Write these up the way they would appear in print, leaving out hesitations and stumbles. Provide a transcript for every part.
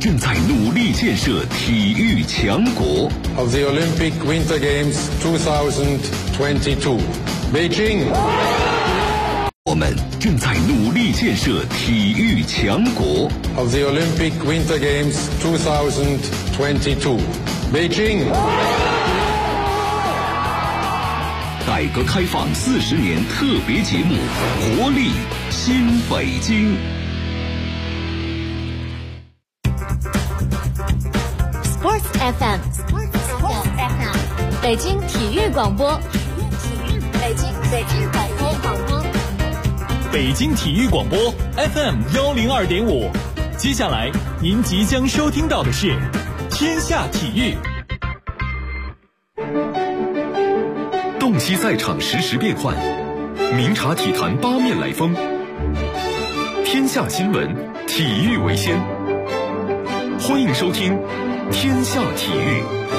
正在努力建设体育强国。 Of the Olympic Winter Games 2022, Beijing. 我们正在努力建设体育强国。 Of the Olympic Winter Games 2022, Beijing. 改革开放40年特别节目《活力新北京》。 Sports FM， 北京体育广播，北京广播， 北京体育广播 FM102.5。接下来您即将收听到的是《天下体育》。 洞悉赛场实时变幻，明察体坛八面来风。天下新闻，体育为先。欢迎收听《天下体育》。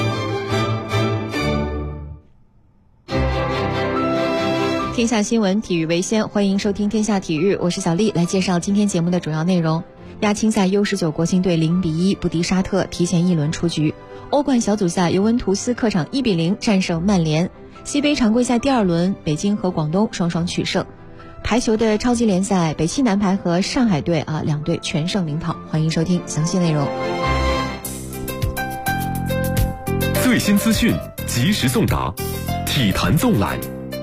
天下新闻，体育为先。欢迎收听《天下体育》，我是小丽，来介绍今天节目的主要内容。亚青赛 U19 国青队0-1不敌沙特，提前一轮出局。欧冠小组赛，尤文图斯客场1-0战胜曼联。西杯常规赛第2轮，北京和广东双双取胜。排球的超级联赛，北汽男排和上海队两队全胜领跑。欢迎收听详细内容。 最新资讯，及时送达，体坛纵览。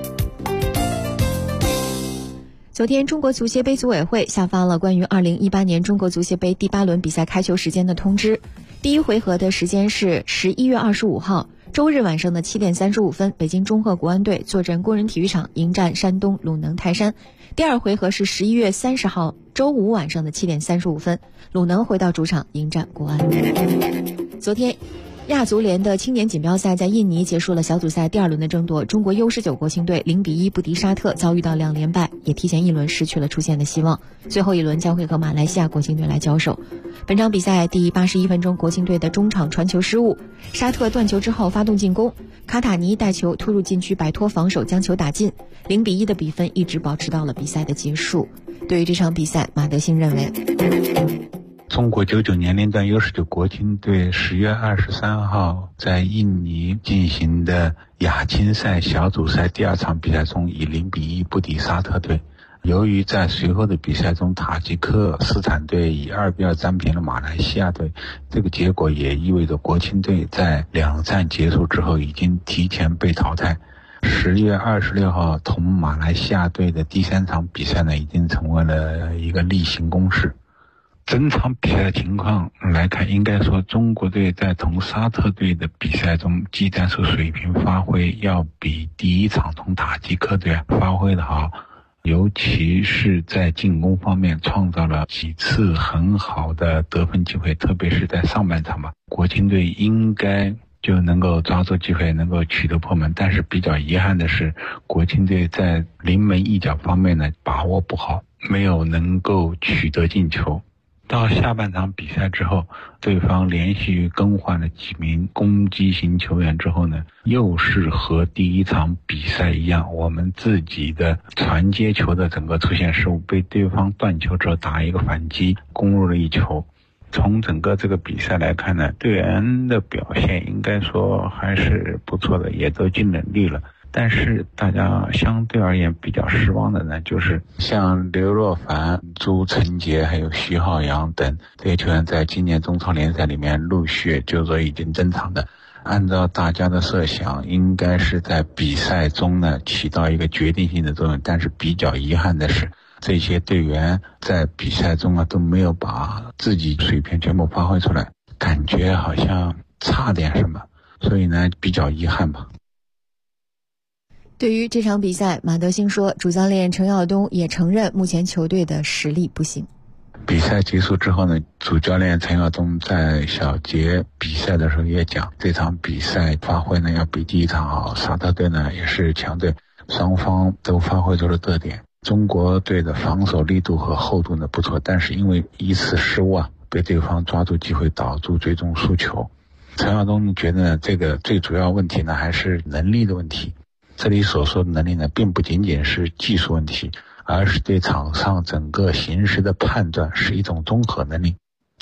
昨天，中国足协杯组委会下发了关于2018年中国足协杯第8轮比赛开球时间的通知。第一回合的时间是11月25号。周日晚上的7点35分，北京中赫国安队坐镇工人体育场迎战山东鲁能泰山。第二回合是11月30号周五晚上的7点35分，鲁能回到主场迎战国安。昨天，亚足联的青年锦标赛在印尼结束了小组赛第2轮的争夺，中国 U19 国青队0-1不敌沙特，遭遇到2连败，也提前一轮失去了出线的希望。最后一轮将会和马来西亚国青队来交手。本场比赛第81分钟，国青队的中场传球失误，沙特断球之后发动进攻，卡塔尼带球突入禁区，摆脱防守将球打进，0-1的比分一直保持到了比赛的结束。对于这场比赛，马德兴认为， 中国99年龄段 U19 国青队10月23号在印尼进行的亚青赛小组赛第2场比赛中以0-1不敌沙特队。由于在随后的比赛中，塔吉克斯坦队以2-2战平了马来西亚队，这个结果也意味着国青队在2战结束之后已经提前被淘汰。10月26号同马来西亚队的第3场比赛呢，已经成为了一个例行公事。整场比赛的情况来看，应该说中国队在同沙特队的比赛中，技战术水平发挥要比第1场同塔吉克队发挥的好，尤其是在进攻方面创造了几次很好的得分机会，特别是在上半场吧，国青队应该就能够抓住机会，能够取得破门。但是比较遗憾的是，国青队在临门一脚方面呢把握不好，没有能够取得进球。到下半场比赛之后，对方连续更换了几名攻击型球员之后呢，又是和第1场比赛一样，我们自己的传接球的整个出现失误，被对方断球之后打一个反击，攻入了1球。从整个这个比赛来看呢，队员的表现应该说还是不错的，也都尽了力了。但是大家相对而言比较失望的呢，就是像刘若凡、朱晨杰还有徐浩洋等这些球员在今年中超联赛里面陆续就是说已经登场的，按照大家的设想，应该是在比赛中呢起到一个决定性的作用。但是比较遗憾的是，这些队员在比赛中都没有把自己水平全部发挥出来，感觉好像差点什么，所以呢比较遗憾吧。 对于这场比赛，马德兴说，主教练陈耀东也承认目前球队的实力不行。 比赛结束之后呢，主教练陈耀东在小结比赛的时候也讲，这场比赛发挥呢要比第1场好，沙特队呢也是强队，双方都发挥出了特点。中国队的防守力度和厚度呢不错，但是因为一次失误被对方抓住机会，导致最终输球。陈耀东觉得这个最主要问题呢还是能力的问题。这里所说的能力呢，并不仅仅是技术问题，而是对场上整个形势的判断，是一种综合能力。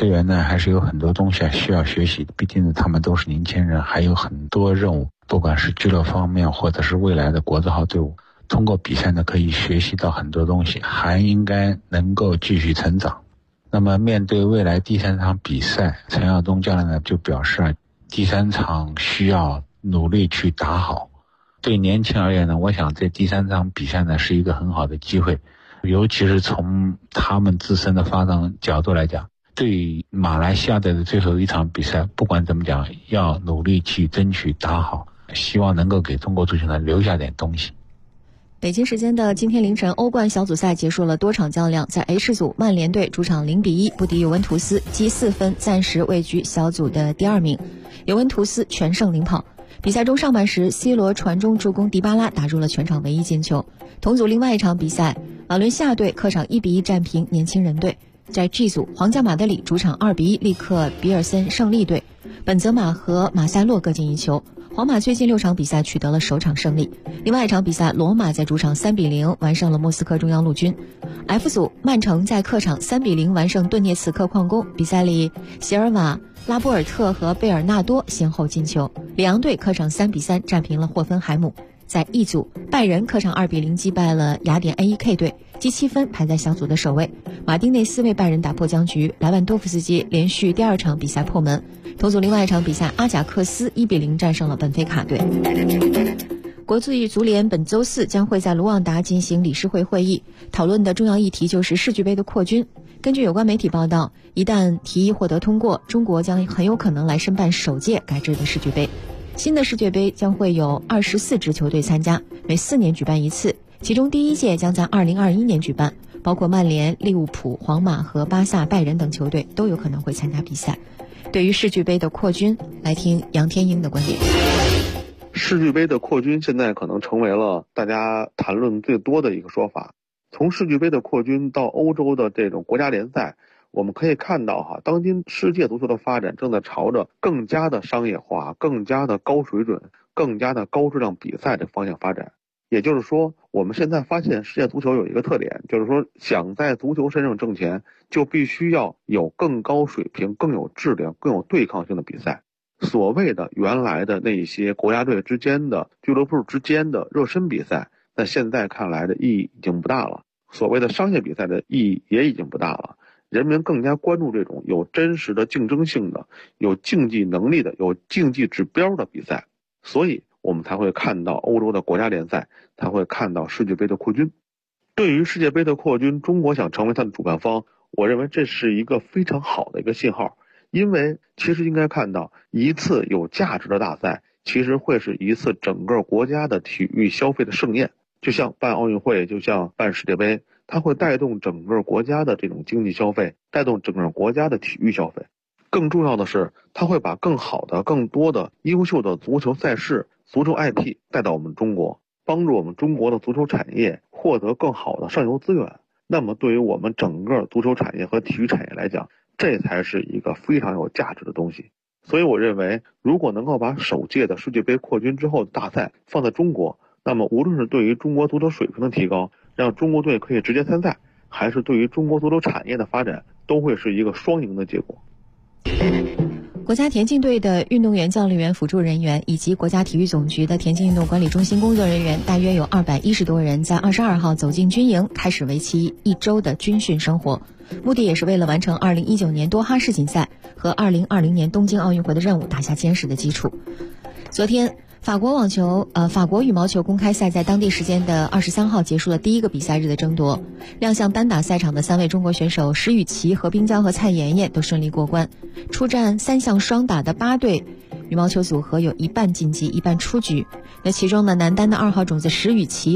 队员呢还是有很多东西需要学习，毕竟他们都是年轻人，还有很多任务，不管是俱乐部方面或者是未来的国字号队伍，通过比赛呢可以学习到很多东西，还应该能够继续成长。那么面对未来第3场比赛，陈耀东教练呢就表示第3场需要努力去打好。对年轻而言呢，我想这第3场比赛呢是一个很好的机会，尤其是从他们自身的发展角度来讲，对马来西亚队的最后一场比赛，不管怎么讲，要努力去争取打好，希望能够给中国足球呢留下点东西。 北京时间的今天凌晨，欧冠小组赛结束了多场较量，在 H 组，曼联队主场0-1不敌尤文图斯，积4分，暂时位居小组的第2名。尤文图斯全胜领跑。比赛中上半时 C 罗传中助攻迪巴拉打入了全场唯一进球。同组另外一场比赛，瓦伦西亚队客场1-1战平年轻人队。在 G 组，皇家马德里主场2-1力克比尔森胜利队，本泽马和马塞洛各进1球。皇马最近6场比赛取得了首场胜利。另外一场比赛，罗马在主场3-0完胜了莫斯科中央陆军。F 组，曼城在客场3-0完胜顿涅茨克矿工，比赛里席尔瓦、拉波尔特和贝尔纳多先后进球。里昂队客场3-3战平了霍芬海姆。在 E 组，拜仁客场2-0击败了雅典 AEK 队，积7分排在小组的首位。马丁内斯为拜仁打破僵局，莱万多夫斯基连续第2场比赛破门。同组另外一场比赛，阿贾克斯1-0战胜了本菲卡队。国际足联本周4将会在卢旺达进行理事会会议，讨论的重要议题就是世俱杯的扩军。根据有关媒体报道，一旦提议获得通过，中国将很有可能来申办首届改制的世俱杯。新的世俱杯将会有24支球队参加，每4年举办一次，其中第1届将在2021年举办，包括曼联、利物浦、皇马和巴萨、拜仁等球队都有可能会参加比赛。对于世俱杯的扩军，来听杨天英的观点。 世俱杯的扩军现在可能成为了大家谈论最多的一个说法。从世俱杯的扩军到欧洲的这种国家联赛，我们可以看到当今世界足球的发展正在朝着更加的商业化、更加的高水准、更加的高质量比赛的方向发展。也就是说，我们现在发现世界足球有一个特点，就是说想在足球身上挣钱，就必须要有更高水平、更有质量、更有对抗性的比赛。所谓的原来的那些国家队之间的、俱乐部之间的热身比赛，那现在看来的意义已经不大了。所谓的商业比赛的意义也已经不大了。人们更加关注这种有真实的竞争性的、有竞技能力的、有竞技指标的比赛，所以我们才会看到欧洲的国家联赛，才会看到世界杯的扩军。对于世界杯的扩军，中国想成为它的主办方，我认为这是一个非常好的一个信号。因为其实应该看到，一次有价值的大赛其实会是一次整个国家的体育消费的盛宴，就像办奥运会，就像办世界杯，它会带动整个国家的这种经济消费，带动整个国家的体育消费。更重要的是，它会把更好的、更多的优秀的足球赛事、足球 IP 带到我们中国，帮助我们中国的足球产业获得更好的上游资源。那么对于我们整个足球产业和体育产业来讲，这才是一个非常有价值的东西。所以我认为，如果能够把首届的世界杯扩军之后的大赛放在中国，那么无论是对于中国足球水平的提高，让中国队可以直接参赛，还是对于中国足球产业的发展，都会是一个双赢的结果。 国家田径队的运动员、教练员、辅助人员以及国家体育总局的田径运动管理中心工作人员大约有210多人，在22号走进军营，开始为期1周的军训生活，目的也是为了完成2019年多哈世锦赛和2020年东京奥运会的任务打下坚实的基础。昨天法国羽毛球公开赛在当地时间的23号结束了第1个比赛日的争夺。亮相单打赛场的3位中国选手石宇奇、何冰娇和蔡妍妍都顺利过关。出战3项双打的8对羽毛球组合有一半晋级，一半出局。那其中呢，男单的2号种子石宇奇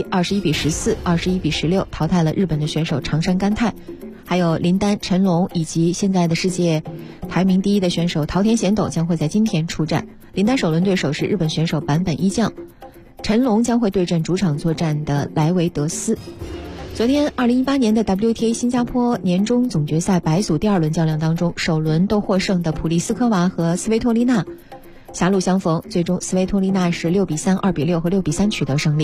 21-14、21-16淘汰了日本的选手长山干太。还有林丹、陈龙以及现在的世界排名第1的选手桃田贤斗将会在今天出战。林丹首轮对手是日本选手坂本一将，陈龙将会对阵主场作战的莱维德斯。昨天2018年的 WTA 新加坡年终总决赛白组第2轮较量当中，首轮都获胜的普利斯科娃和斯维托利娜狭路相逢，最终斯维托利娜是6-3、2-6和6-3取得胜利。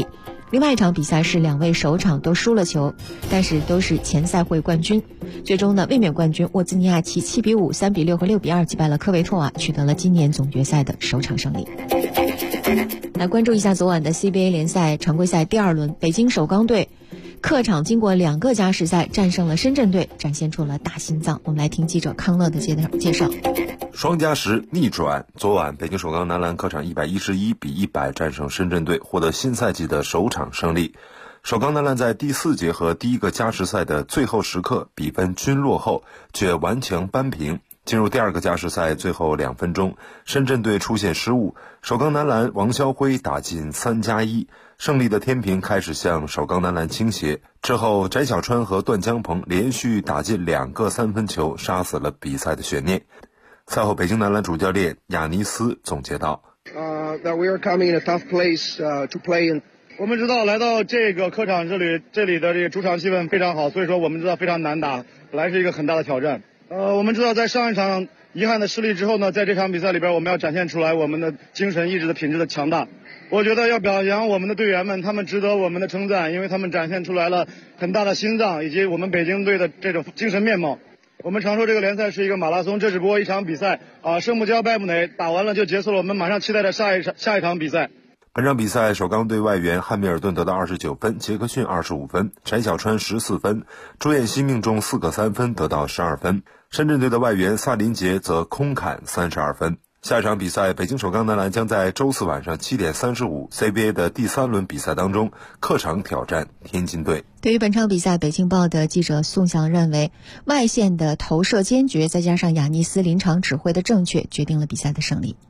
另外一场比赛是2位首场都输了球，但是都是前赛会冠军。最终呢，卫冕冠军沃兹尼亚奇7比5、3比6和6比2击败了科维托瓦，取得了今年总决赛的首场胜利。来关注一下昨晚的 CBA 联赛常规赛第2轮，北京首钢队客场经过2个加时赛战胜了深圳队，展现出了大心脏。我们来听记者康乐的介绍。 双加时逆转，昨晚北京首钢男篮客场111比100战胜深圳队，获得新赛季的首场胜利。首钢男篮在第4节和第1个加时赛的最后时刻比分均落后，却顽强扳平。进入第2个加时赛最后2分钟，深圳队出现失误，首钢男篮王霄辉打进3+1，胜利的天平开始向首钢男篮倾斜。之后翟小川和段江鹏连续打进2个3分球，杀死了比赛的悬念。赛后北京男篮主教练亚尼斯总结道 ：That we are coming in a tough place to play in。我们知道来到这个客场这里的这个主场气氛非常好，所以说我们知道非常难打，本来是一个很大的挑战。我们知道在上一场遗憾的失利之后呢，在这场比赛里边我们要展现出来我们的精神意志的品质的强大。我觉得要表扬我们的队员们，他们值得我们的称赞，因为他们展现出来了很大的心脏以及我们北京队的这种精神面貌。我们常说这个联赛是一个马拉松，这只不过一场比赛胜不骄败不馁，打完了就结束了，我们马上期待着下一场比赛。 本场比赛首钢队外援汉密尔顿得到29分，杰克逊25分，翟小川14分，朱彦西命中4个3分得到12分，深圳队的外援萨林杰则空砍32分。下一场比赛，北京首钢男篮将在周4晚上7点35 CBA 的第3轮比赛当中客场挑战天津队。 对于本场比赛，北京报的记者宋翔认为，外线的投射坚决，再加上亚尼斯临场指挥的正确，决定了比赛的胜利。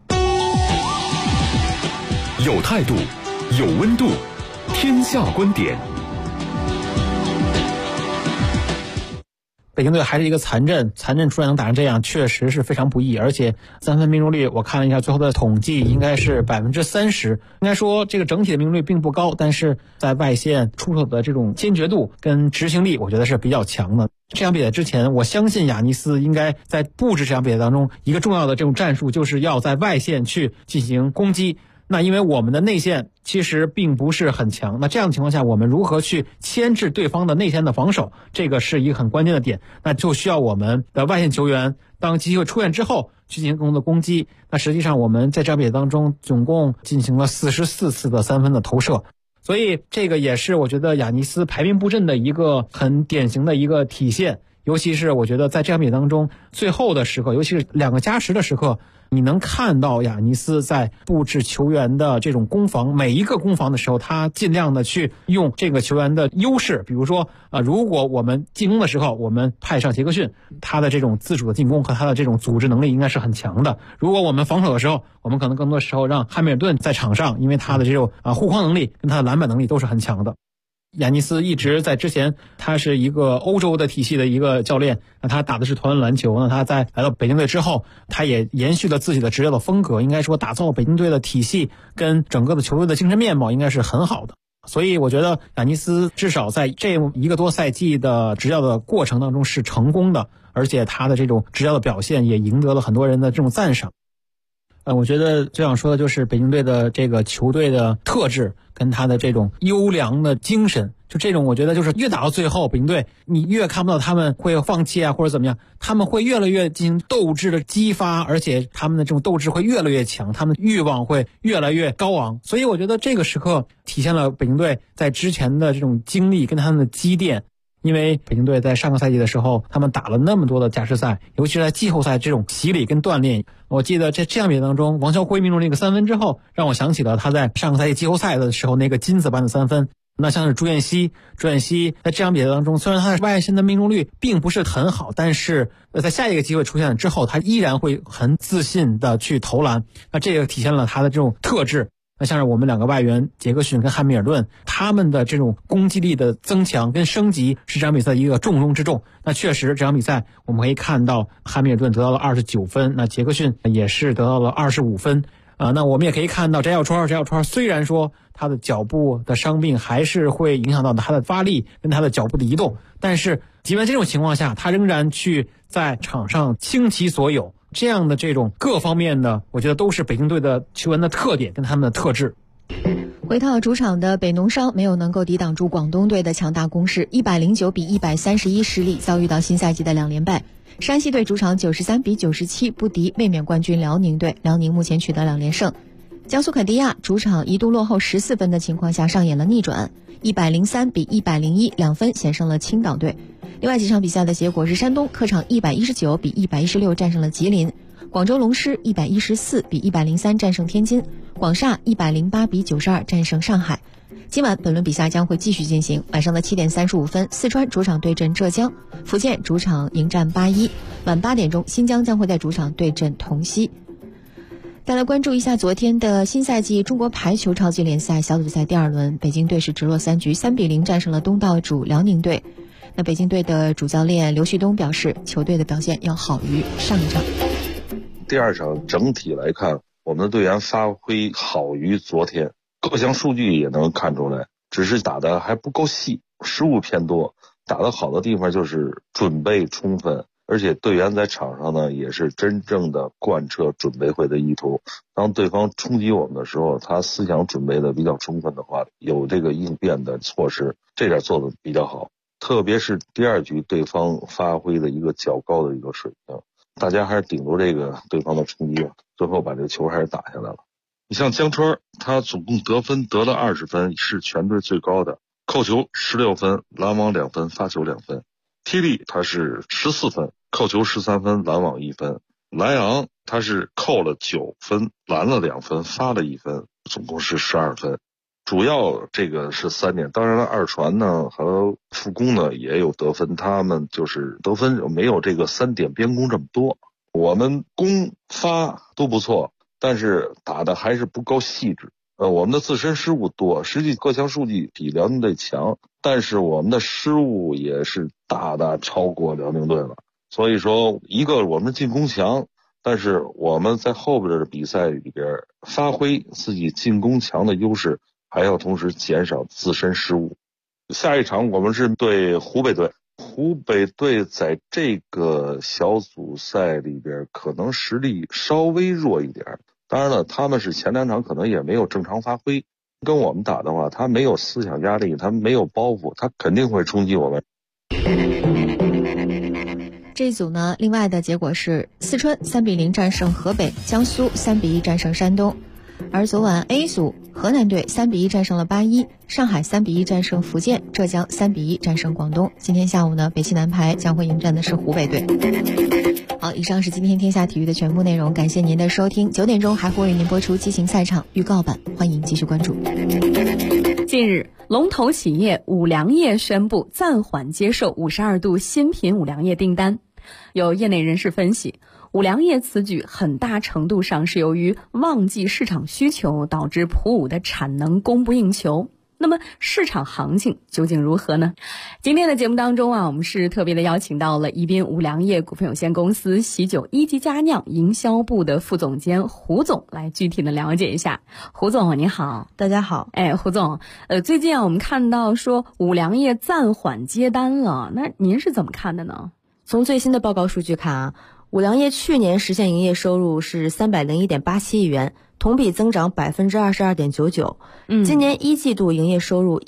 有态度，有温度，天下观点。 北京队还是一个残阵出来能打成这样，确实是非常不易。而且3分命中率我看了一下最后的统计，应该是30%。应该说这个整体的命中率并不高，但是在外线出手的这种坚决度跟执行力，我觉得是比较强的。这场比赛之前，我相信亚尼斯应该在布置这场比赛当中，一个重要的这种战术就是要在外线去进行攻击。那因为我们的内线其实并不是很强，那这样的情况下，我们如何去牵制对方的内线的防守，这个是一个很关键的点。那就需要我们的外线球员当机会出现之后去进行更多的攻击。那实际上我们在这场比赛当中总共进行了44次的3分的投射，所以这个也是我觉得亚尼斯排兵布阵的一个很典型的一个体现。尤其是我觉得在这场比赛当中最后的时刻，尤其是2个加时的时刻，你能看到亚尼斯在布置球员的这种攻防，每一个攻防的时候，他尽量的去用这个球员的优势。比如说如果我们进攻的时候，我们派上杰克逊，他的这种自主的进攻和他的这种组织能力应该是很强的。如果我们防守的时候，我们可能更多时候让汉密尔顿在场上，因为他的这种护框能力跟他的篮板能力都是很强的。亚尼斯一直在之前，他是一个欧洲的体系的一个教练，那他打的是团篮球，那他在来到北京队之后，他也延续了自己的执教的风格，应该说打造北京队的体系跟整个的球队的精神面貌应该是很好的。所以我觉得亚尼斯至少在这1个多赛季的执教的过程当中是成功的，而且他的这种执教的表现也赢得了很多人的这种赞赏。我觉得最想说的就是北京队的这个球队的特质跟他的这种优良的精神，就这种我觉得就是越打到最后，北京队你越看不到他们会放弃或者怎么样，他们会越来越进行斗志的激发，而且他们的这种斗志会越来越强，他们的欲望会越来越高昂。所以我觉得这个时刻体现了北京队在之前的这种经历跟他们的积淀。因为北京队在上个赛季的时候，他们打了那么多的加时赛，尤其是在季后赛这种洗礼跟锻炼。我记得在这场比赛当中，王霄辉命中那个3分之后，让我想起了他在上个赛季季后赛的时候那个金子般的3分。那像是朱彦西在这场比赛当中，虽然他的外线的命中率并不是很好，但是在下一个机会出现了之后，他依然会很自信的去投篮。那这个体现了他的这种特质。那像是我们2个外援杰克逊跟汉密尔顿，他们的这种攻击力的增强跟升级是这场比赛一个重中之重。那确实这场比赛我们可以看到汉密尔顿得到了29分，那杰克逊也是得到了25分。那我们也可以看到翟小川虽然说他的脚部的伤病还是会影响到他的发力跟他的脚步的移动，但是即便这种情况下，他仍然去在场上倾其所有。这样的这种各方面的，我觉得都是北京队的球员的特点跟他们的特质。 回到主场的北农商没有能够抵挡住广东队的强大攻势，109比131失利，遭遇到新赛季的2连败。山西队主场93比97不敌卫冕冠军辽宁队，辽宁目前取得2连胜。江苏肯迪亚主场一度落后14分的情况下上演了逆转，103比101，2分险胜了青岛队。另外几场比赛的结果是：山东客场119比116战胜了吉林，广州龙狮114比103战胜天津，广厦108比92战胜上海。今晚本轮比赛将会继续进行，晚上的7点35分，四川主场对阵浙江，福建主场迎战81，晚8点钟，新疆将会在主场对阵同曦。再来关注一下昨天的新赛季中国排球超级联赛小组赛第2轮，北京队是直落3局3比0战胜了东道主辽宁队。那北京队的主教练刘旭东表示，球队的表现要好于上一场。 第2场整体来看，我们的队员发挥好于昨天，各项数据也能看出来，只是打得还不够细，失误偏多。打得好的地方就是准备充分，而且队员在场上呢也是真正的贯彻准备会的意图。当对方冲击我们的时候，他思想准备的比较充分的话，有这个应变的措施，这点做的比较好。特别是第2局对方发挥的一个较高的一个水平，大家还是顶住这个对方的冲击，最后把这个球还是打下来了。你像江川，他总共得分得了20分，是全队最高的，扣球16分，拦网2分，发球2分。踢力他是14分，扣球13分，拦网1分。莱昂他是扣了9分，拦了2分，发了1分，总共是12分。主要这个是3点，当然了，二传呢和副攻呢也有得分，他们就是得分没有这个3点边攻这么多。我们攻发都不错，但是打的还是不够细致。我们的自身失误多，实际各项数据比辽宁队强，但是我们的失误也是大大超过辽宁队了。所以说，一个我们进攻强，但是我们在后边的比赛里边发挥自己进攻强的优势，还要同时减少自身失误。下一场我们是对湖北队，湖北队在这个小组赛里边可能实力稍微弱一点，当然了，他们是前2场可能也没有正常发挥，跟我们打的话，他没有思想压力，他没有包袱，他肯定会冲击我们。 这一组呢，另外的结果是四川3比0战胜河北，江苏3比1战胜山东。而昨晚 A 组，河南队3比1战胜了81，上海3比1战胜福建，浙江3比1战胜广东。今天下午呢，北汽男排将会迎战的是湖北队。好，以上是今天天下体育的全部内容，感谢您的收听。9点钟还会为您播出激情赛场预告版，欢迎继续关注。 近日，龙头企业五粮液宣布暂缓接受52度新品五粮液订单。有业内人士分析，五粮液此举很大程度上是由于旺季市场需求导致普五的产能供不应求。那么市场行情究竟如何呢？今天的节目当中我们是特别的邀请到了宜宾五粮液股份有限公司喜酒一级佳酿营销部的副总监胡总来具体的了解一下。胡总你好。 大家好。 胡总，最近我们看到说五粮液暂缓接单了，那您是怎么看的呢？ 从最新的报告数据看五粮液去年实现营业收入是301.87亿元，同比增长22.99%。今年一季度营业收入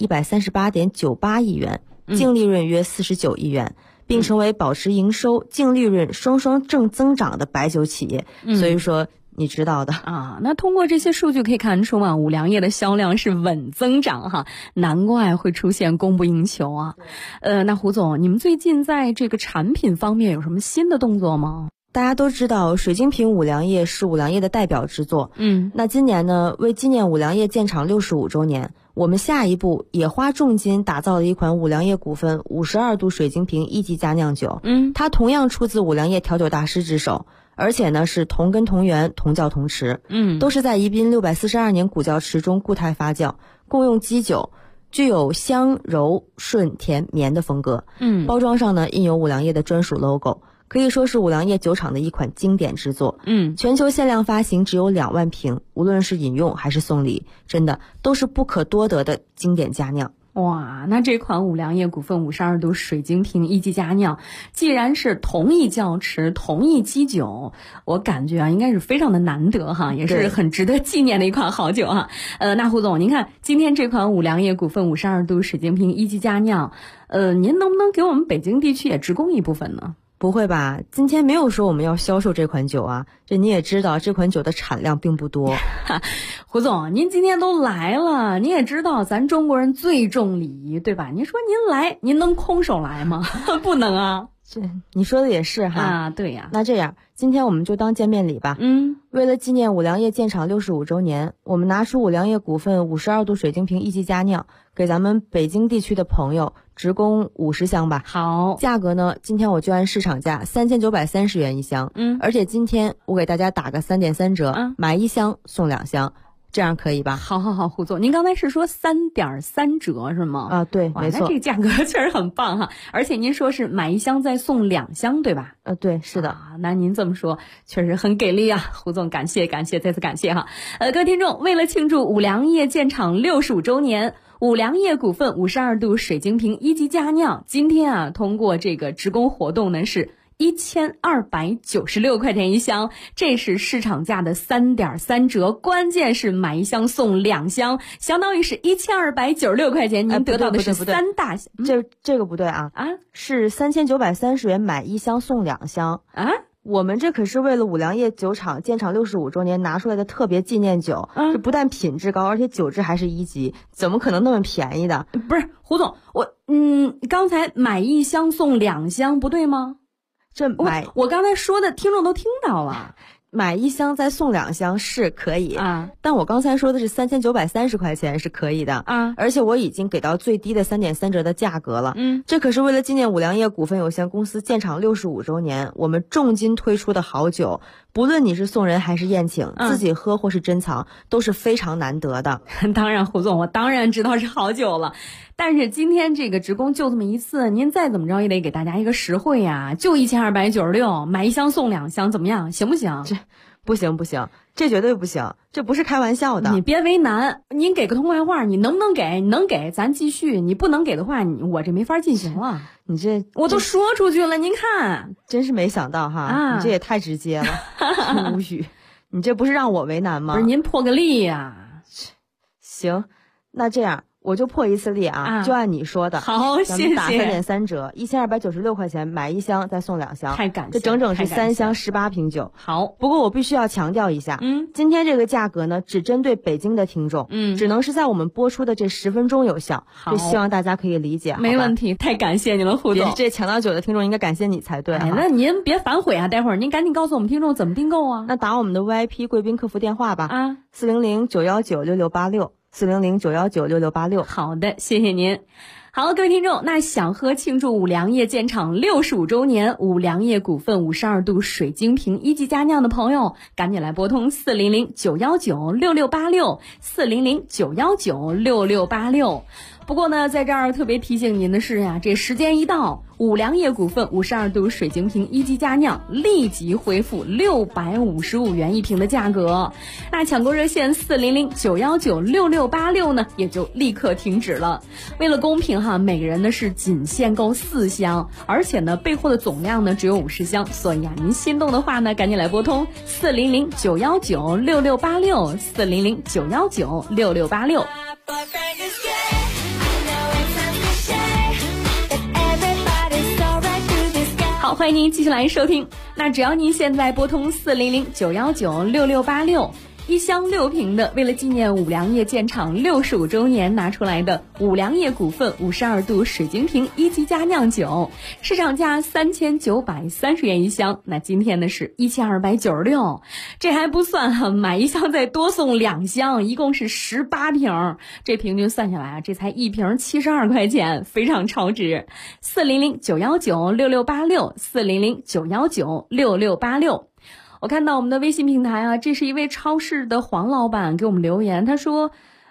138.98亿元，净利润约49亿元，并成为保持营收、净利润双双正增长的白酒企业。所以说你知道的啊。那通过这些数据可以看出五粮液的销量是稳增长哈，难怪会出现供不应求啊。那胡总，你们最近在这个产品方面有什么新的动作吗？ 大家都知道水晶瓶五粮液是五粮液的代表之作。那今年呢，为纪念五粮液建厂65周年，我们下一步也花重金打造了一款五粮液股份52度水晶瓶一级佳酿酒。它同样出自五粮液调酒大师之手，而且呢是同根同源同窖同池，都是在宜宾642年古窖池中固态发酵，共用基酒，具有香柔顺甜绵的风格。包装上呢印有五粮液的专属 logo， 可以说是五粮液酒厂的一款经典之作。全球限量发行只有2万瓶，无论是饮用还是送礼，真的都是不可多得的经典佳酿。 哇，那这款五粮液股份52度水晶瓶一级佳酿，既然是同一窖池、同一基酒，我感觉啊，应该是非常的难得哈，也是很值得纪念的一款好酒哈。那胡总，您看今天这款五粮液股份52度水晶瓶一级佳酿，您能不能给我们北京地区也直供一部分呢？ 不会吧，今天没有说我们要销售这款酒啊，这你也知道这款酒的产量并不多。 胡总，您今天都来了，你也知道咱中国人最重礼仪，对吧？您说您来，您能空手来吗？不能啊。 这你说的也是哈。 啊，对呀。 那这样，今天我们就当见面礼吧。为了纪念五粮液建厂65周年，我们拿出五粮液股份52度水晶瓶一级佳酿，给咱们北京地区的朋友直供50箱吧。 好， 价格呢，今天我就按市场价3930元一箱。而且今天我给大家打个3.3折，买1箱送2箱。这样可以吧？ 好，胡总，您刚才是说3.3折是吗？ 啊，对，没错。 那这个价格确实很棒哈，而且您说是买1箱再送2箱，对吧？ 对，是的。 那您这么说确实很给力啊，胡总，感谢，再次感谢哈。各位听众，为了庆祝五粮液建厂65周年，五粮液股份52度水晶瓶一级佳酿，今天啊，通过这个直供活动呢是1296块钱一箱，这是市场价的3.3折，关键是买1箱送2箱，相当于是1296块钱，您得到的是3大箱。 这个不对啊，是3930元买1箱送2箱啊。 我们这可是为了五粮液酒厂建厂65周年拿出来的特别纪念酒，这不但品质高，而且酒质还是1级，怎么可能那么便宜的？ 不是胡总，刚才买1箱送2箱不对吗？我刚才说的听众都听到了， 买1箱再送2箱是可以啊，但我刚才说的是3930块钱是可以的啊，而且我已经给到最低的3.3折的价格了。这可是为了纪念五粮液股份有限公司建厂65周年，我们重金推出的好酒，不论你是送人还是宴请，自己喝或是珍藏，都是非常难得的。 当然，胡总，我当然知道是好酒了。但是今天这个直供就这么一次，您再怎么着也得给大家一个实惠呀，就1296，买1箱送2箱，怎么样？行不行？ 这不行，这绝对不行，这不是开玩笑的。 你别为难，您给个痛快话，你能不能给？你能给咱继续，你不能给的话，我这没法进行了。 你这我都说出去了，您看， 真是没想到哈，你这也太直接了，无语。你这不是让我为难吗？ 不是您破个例呀。 行，那这样。我就破一次例啊，就按你说的。 好，谢谢。 咱们打3.3折，1296块钱买1箱再送2箱， 太感谢。 这整整是3箱18瓶酒。 好， 不过我必须要强调一下，今天这个价格呢，只针对北京的听众，只能是在我们播出的这10分钟有效。这希望大家可以理解。 没问题，太感谢你了，胡总。 这抢到酒的听众应该感谢你才对。 那您别反悔啊，待会儿您赶紧告诉我们听众怎么订购啊。 那打我们的 VIP 贵宾客服电话吧，400-919-6686。400-919-6686。 好的，谢谢您。好，各位听众，那想喝庆祝五粮液建厂65周年五粮液股份52度水晶瓶一级佳酿的朋友，赶紧来拨通400-919-6686 400-919-6686。不过呢，在这儿特别提醒您的是呀，这时间一到，五粮液股份52度水晶瓶一级佳酿立即恢复655元一瓶的价格。那抢购热线400-919-6686呢，也就立刻停止了。为了公平哈，每个人呢是仅限购4箱，而且呢备货的总量呢只有50箱，所以啊，您心动的话呢，赶紧来拨通400-919-6686 400-919-6686。好，欢迎您继续来收听。那只要您现在拨通400-919-6686，一箱6瓶的，为了纪念五粮液建厂65周年拿出来的五粮液股份52度水晶瓶一级佳酿酒，市场价3930元一箱，那今天呢是1296，这还不算哈，买1箱再多送2箱，一共是18瓶，这平均算下来啊，这才1瓶72块钱，非常超值。400-919-6686 400-919-6686。我看到我们的微信平台啊，这是一位超市的黄老板给我们留言，他说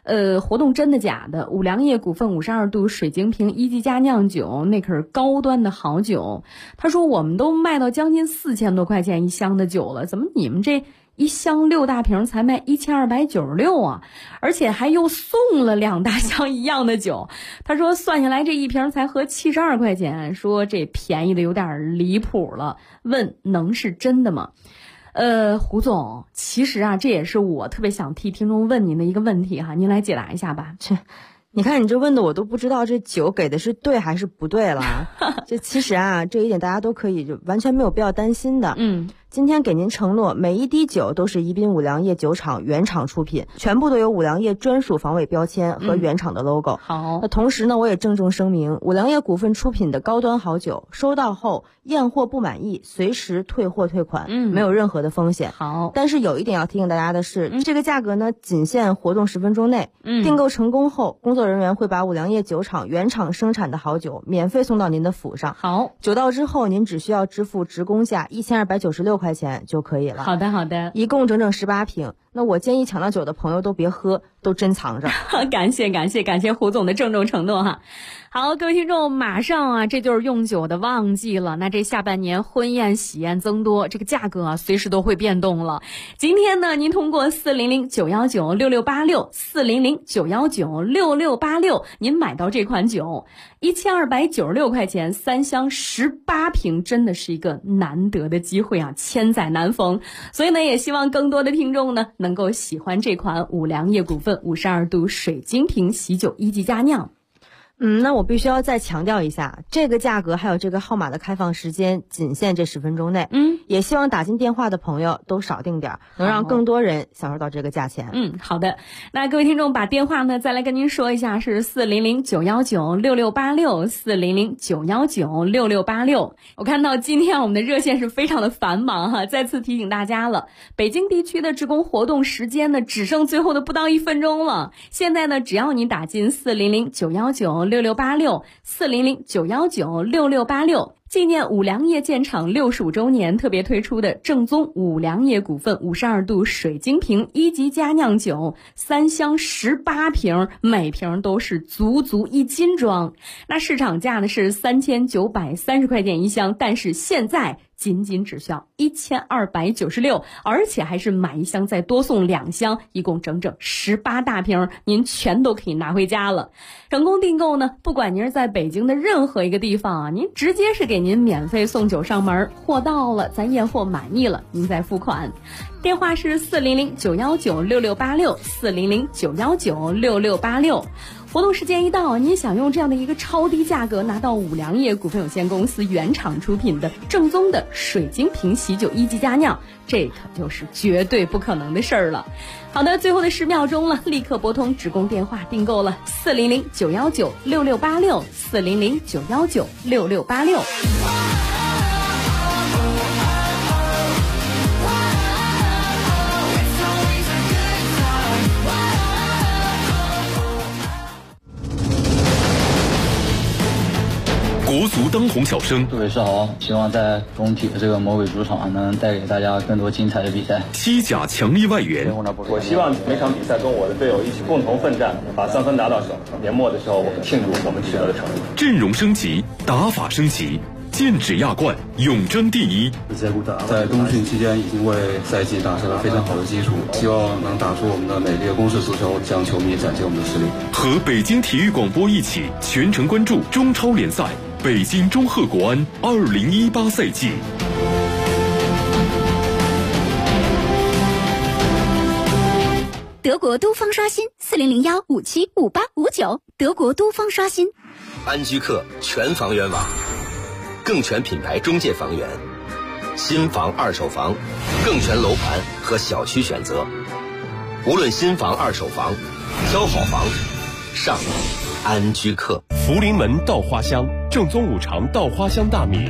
活动真的假的？五粮液股份52度水晶瓶1级佳酿酒，那可是高端的好酒。他说我们都卖到将近4000多块钱一箱的酒了，怎么你们这一箱6大瓶才卖1296啊？而且还又送了2大箱一样的酒。他说算下来这一瓶才合72块钱，说这便宜的有点离谱了，问能是真的吗？胡总，其实啊，这也是我特别想替听众问您的一个问题哈，您来解答一下吧。 你看你这问的我都不知道这酒给的是对还是不对了。这其实啊，这一点大家都可以就完全没有必要担心的。今天给您承诺，每一滴酒都是宜宾五粮液酒厂原厂出品，全部都有五粮液专属防伪标签和原厂的 logo。 好， 那同时呢，我也郑重声明，五粮液股份出品的高端好酒，收到后验货不满意，随时退货退款，没有任何的风险。 好， 但是有一点要提醒大家的是，这个价格呢，仅限活动10分钟内。订购成功后，工作人员会把五粮液酒厂原厂生产的好酒免费送到您的府上。 好， 酒到之后，您只需要支付职工价1296块钱就可以了。 好的，好的， 一共整整18瓶。那我建议抢到酒的朋友都别喝，都珍藏着。 感谢胡总的郑重承诺哈。好，各位听众，马上啊，这就是用酒的旺季了。那这下半年婚宴喜宴增多，这个价格啊，随时都会变动了。今天呢，您通过400-919-6686，400-919-6686，您买到这款酒，1296块钱，3箱18瓶，真的是一个难得的机会啊，千载难逢。所以呢，也希望更多的听众呢，能够喜欢这款五粮液股份52度水晶瓶喜酒1级佳酿。 那我必须要再强调一下，这个价格还有这个号码的开放时间仅限这10分钟内。也希望打进电话的朋友都少订点，能让更多人享受到这个价钱。 好的。那各位听众把电话呢再来跟您说一下，是400-919-6686，400-919-6686。我看到今天我们的热线是非常的繁忙哈，再次提醒大家了，北京地区的职工活动时间呢只剩最后的不到1分钟了。现在呢，只要你打进400-919-6686，400-919-6686，纪念五粮液建厂65周年特别推出的正宗五粮液股份52度水晶瓶1级佳酿酒，3箱18瓶，每瓶都是足1斤装。那市场价呢是3930块钱一箱，但是现在仅只需要1296，而且还是买一箱再多送2箱，一共整整18大瓶，您全都可以拿回家了。成功订购呢，不管您是在北京的任何一个地方啊，您直接是给您免费送酒上门，货到了咱验货满意了，您再付款。电话是400-919-6686，400-919-6686。活动时间一到，您想用这样的一个超低价格拿到五粮液股份有限公司原厂出品的正宗的水晶瓶喜酒1级佳酿，这可就是绝对不可能的事儿了。好的，最后的10秒钟了，立刻拨通职工电话订购了400-919-6686， 400-919-6686。 国足当红小生， 各位是好，希望在中体的这个魔鬼主场能带给大家更多精彩的比赛。 西甲强力外援， 我希望每场比赛跟我的队友一起共同奋战，把3分拿到手。年末的时候，我们庆祝我们取得的成绩。 阵容升级，打法升级，剑指亚冠，永争第一。 在冬训期间已经为赛季打下了非常好的基础，希望能打出我们的美丽的攻势足球，向球迷展现我们的实力。 和北京体育广播一起全程关注中超联赛北京中赫国安2018赛季。 德国都方刷新4001575859，德国都方刷新。 安居客全房源网，更全品牌中介房源，新房二手房，更全楼盘和小区选择。无论新房二手房，挑好房上安居客。 福临门稻花香，正宗五常稻花香大米。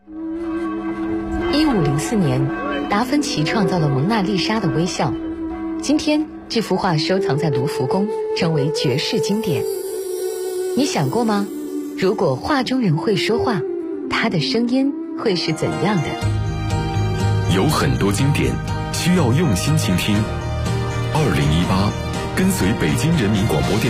1504年，达芬奇创造了蒙娜丽莎的微笑。今天，这幅画收藏在卢浮宫，成为绝世经典。你想过吗？如果画中人会说话，他的声音会是怎样的？ 有很多经典需要用心倾听。2018 跟随北京人民广播电